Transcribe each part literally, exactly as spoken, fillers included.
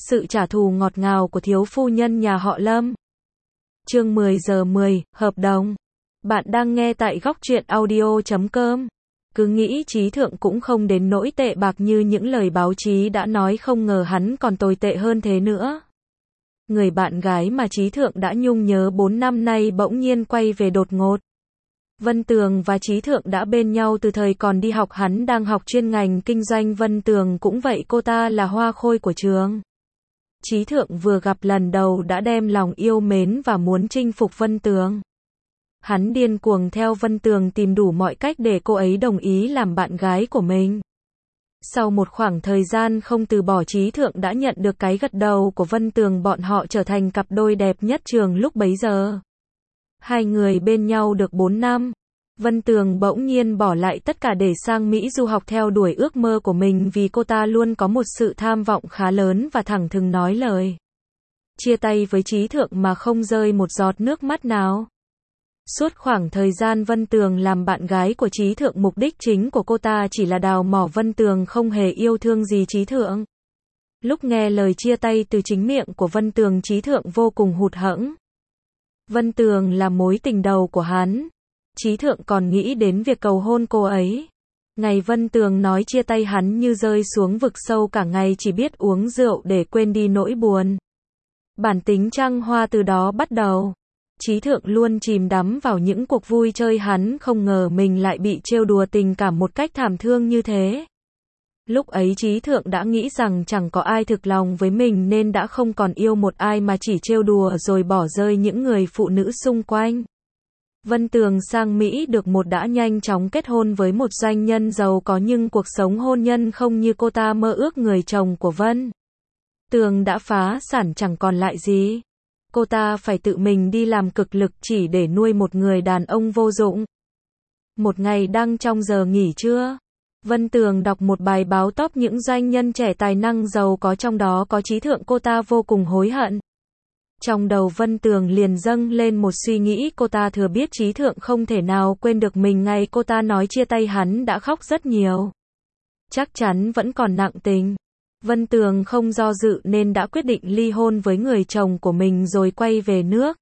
sự trả thù ngọt ngào của thiếu phu nhân nhà họ Lâm. Chương mười giờ mười, hợp đồng. Bạn đang nghe tại góc truyện audio chấm com. Cứ nghĩ Trí Thượng cũng không đến nỗi tệ bạc như những lời báo chí đã nói, không ngờ hắn còn tồi tệ hơn thế nữa. Người bạn gái mà Trí Thượng đã nhung nhớ bốn năm nay bỗng nhiên quay về đột ngột. Vân Tường và Trí Thượng đã bên nhau từ thời còn đi học, hắn đang học chuyên ngành kinh doanh, Vân Tường cũng vậy, cô ta là hoa khôi của trường. Trí Thượng vừa gặp lần đầu đã đem lòng yêu mến và muốn chinh phục Vân Tường. Hắn điên cuồng theo Vân Tường tìm đủ mọi cách để cô ấy đồng ý làm bạn gái của mình. Sau một khoảng thời gian không từ bỏ, Trí Thượng đã nhận được cái gật đầu của Vân Tường, bọn họ trở thành cặp đôi đẹp nhất trường lúc bấy giờ. Hai người bên nhau được bốn năm. Vân Tường bỗng nhiên bỏ lại tất cả để sang Mỹ du học theo đuổi ước mơ của mình, vì cô ta luôn có một sự tham vọng khá lớn và thẳng thừng nói lời chia tay với Trí Thượng mà không rơi một giọt nước mắt nào. Suốt khoảng thời gian Vân Tường làm bạn gái của Trí Thượng, mục đích chính của cô ta chỉ là đào mỏ Vân Tường, không hề yêu thương gì Trí Thượng. Lúc nghe lời chia tay từ chính miệng của Vân Tường, Trí Thượng vô cùng hụt hẫng. Vân Tường là mối tình đầu của hắn. Trí Thượng còn nghĩ đến việc cầu hôn cô ấy. Ngày Vân Tường nói chia tay, hắn như rơi xuống vực sâu, cả ngày chỉ biết uống rượu để quên đi nỗi buồn. Bản tính trăng hoa từ đó bắt đầu. Trí Thượng luôn chìm đắm vào những cuộc vui chơi, hắn không ngờ mình lại bị trêu đùa tình cảm một cách thảm thương như thế. Lúc ấy Trí Thượng đã nghĩ rằng chẳng có ai thực lòng với mình nên đã không còn yêu một ai mà chỉ trêu đùa rồi bỏ rơi những người phụ nữ xung quanh. Vân Tường sang Mỹ được một đã nhanh chóng kết hôn với một doanh nhân giàu có, nhưng cuộc sống hôn nhân không như cô ta mơ ước. Người chồng của Vân Tường đã phá sản, chẳng còn lại gì. Cô ta phải tự mình đi làm cực lực chỉ để nuôi một người đàn ông vô dụng. Một ngày đang trong giờ nghỉ trưa, Vân Tường đọc một bài báo top những doanh nhân trẻ tài năng giàu có, trong đó có Trí Thượng. Cô ta vô cùng hối hận. Trong đầu Vân Tường liền dâng lên một suy nghĩ, cô ta thừa biết Trí Thượng không thể nào quên được mình. Ngày cô ta nói chia tay hắn đã khóc rất nhiều. Chắc chắn vẫn còn nặng tình. Vân Tường không do dự nên đã quyết định ly hôn với người chồng của mình rồi quay về nước.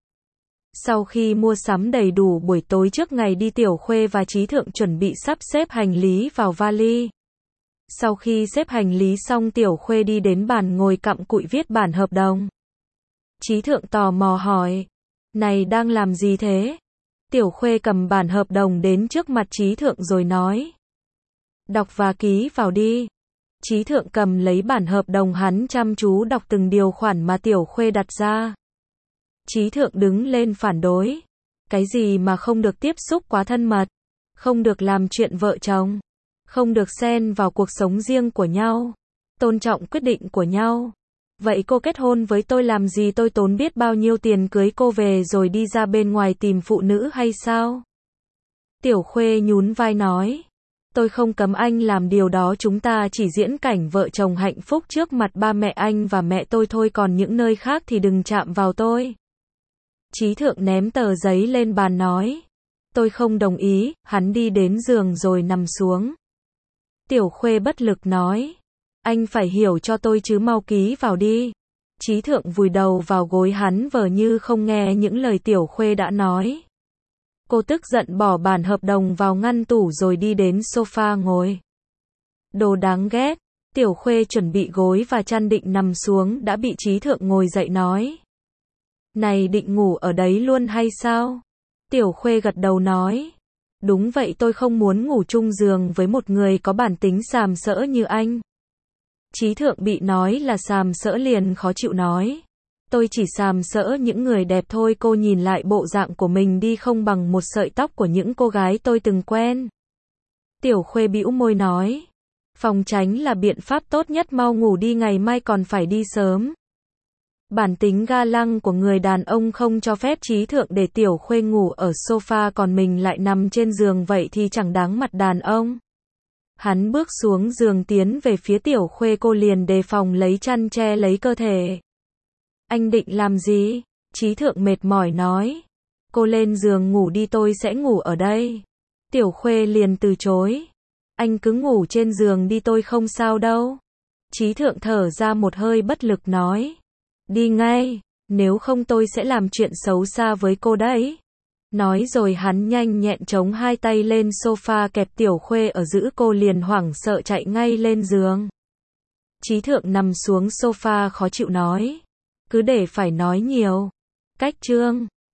Sau khi mua sắm đầy đủ, buổi tối trước ngày đi, Tiểu Khuê và Trí Thượng chuẩn bị sắp xếp hành lý vào vali. Sau khi xếp hành lý xong, Tiểu Khuê đi đến bàn ngồi cặm cụi viết bản hợp đồng. Trí Thượng tò mò hỏi: "Này, đang làm gì thế?" Tiểu Khuê cầm bản hợp đồng đến trước mặt Trí Thượng rồi nói: "Đọc và ký vào đi." Trí Thượng cầm lấy bản hợp đồng, hắn chăm chú đọc từng điều khoản mà Tiểu Khuê đặt ra. Trí Thượng đứng lên phản đối: "Cái gì mà không được tiếp xúc quá thân mật, không được làm chuyện vợ chồng, không được xen vào cuộc sống riêng của nhau, tôn trọng quyết định của nhau. Vậy cô kết hôn với tôi làm gì? Tôi tốn biết bao nhiêu tiền cưới cô về rồi đi ra bên ngoài tìm phụ nữ hay sao?" Tiểu Khuê nhún vai nói: "Tôi không cấm anh làm điều đó, chúng ta chỉ diễn cảnh vợ chồng hạnh phúc trước mặt ba mẹ anh và mẹ tôi thôi, còn những nơi khác thì đừng chạm vào tôi." Trí Thượng ném tờ giấy lên bàn nói: "Tôi không đồng ý." Hắn đi đến giường rồi nằm xuống. Tiểu Khuê bất lực nói: "Anh phải hiểu cho tôi chứ, mau ký vào đi." Trí Thượng vùi đầu vào gối, hắn vờ như không nghe những lời Tiểu Khuê đã nói. Cô tức giận bỏ bản hợp đồng vào ngăn tủ rồi đi đến sofa ngồi. "Đồ đáng ghét." Tiểu Khuê chuẩn bị gối và chăn định nằm xuống đã bị Trí Thượng ngồi dậy nói: "Này, định ngủ ở đấy luôn hay sao?" Tiểu Khuê gật đầu nói: "Đúng vậy, tôi không muốn ngủ chung giường với một người có bản tính sàm sỡ như anh." Trí Thượng bị nói là sàm sỡ liền khó chịu nói: "Tôi chỉ sàm sỡ những người đẹp thôi, cô nhìn lại bộ dạng của mình đi, không bằng một sợi tóc của những cô gái tôi từng quen." Tiểu Khuê bĩu môi nói: "Phòng tránh là biện pháp tốt nhất, mau ngủ đi, ngày mai còn phải đi sớm." Bản tính ga lăng của người đàn ông không cho phép Trí Thượng để Tiểu Khuê ngủ ở sofa còn mình lại nằm trên giường, vậy thì chẳng đáng mặt đàn ông. Hắn bước xuống giường tiến về phía Tiểu Khuê, cô liền đề phòng lấy chăn che lấy cơ thể. "Anh định làm gì?" Trí Thượng mệt mỏi nói. "Cô lên giường ngủ đi, tôi sẽ ngủ ở đây." Tiểu Khuê liền từ chối. "Anh cứ ngủ trên giường đi, tôi không sao đâu." Trí thượng thở ra một hơi bất lực nói. Đi ngay, nếu không tôi sẽ làm chuyện xấu xa với cô đấy. Nói rồi hắn nhanh nhẹn chống hai tay lên sofa kẹp Tiểu Khuê ở giữ cô liền hoảng sợ chạy ngay lên giường. Trí thượng nằm xuống sofa khó chịu nói. Cứ để phải nói nhiều. Cách chương